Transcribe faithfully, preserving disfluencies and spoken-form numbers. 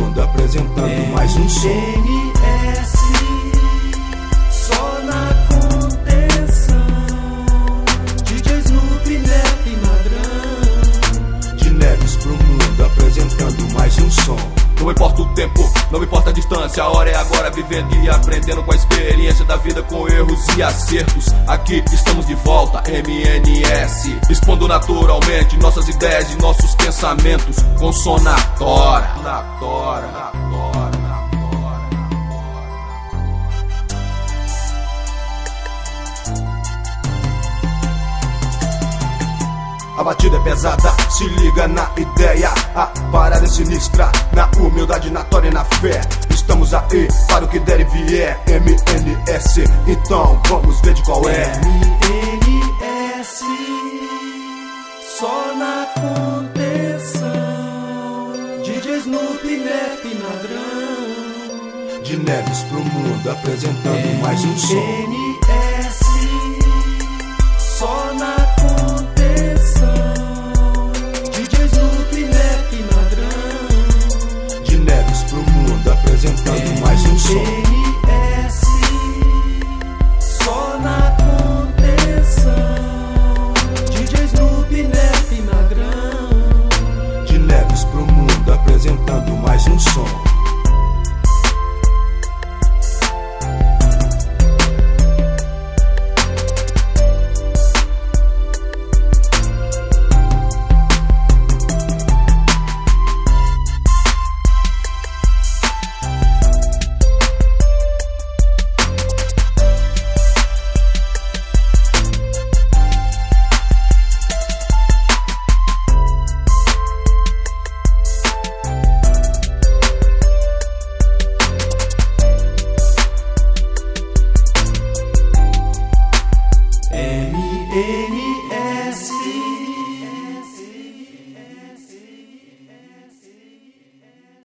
mundo, apresentando mais um som. M S, só na contenção. D J Snoop, Neto e Ladrão. De Neves pro mundo, apresentando mais um som. Não importa o tempo, não importa a distância, a hora é agora, vivendo e aprendendo com a experiência da vida, com erros e acertos. Aqui estamos de volta, M N S, expondo naturalmente nossas ideias e nossos pensamentos com som na tora, na tora, na tora, na tora. A batida é pesada, se liga na ideia. A parada é sinistra, na humildade, na tora e na fé. Estamos aí para o que der e vier. M N S, então vamos ver de qual é. M N S, só na contenção. D J Snoop, Neto e Ladrão. De Neves pro mundo, apresentando mais um som.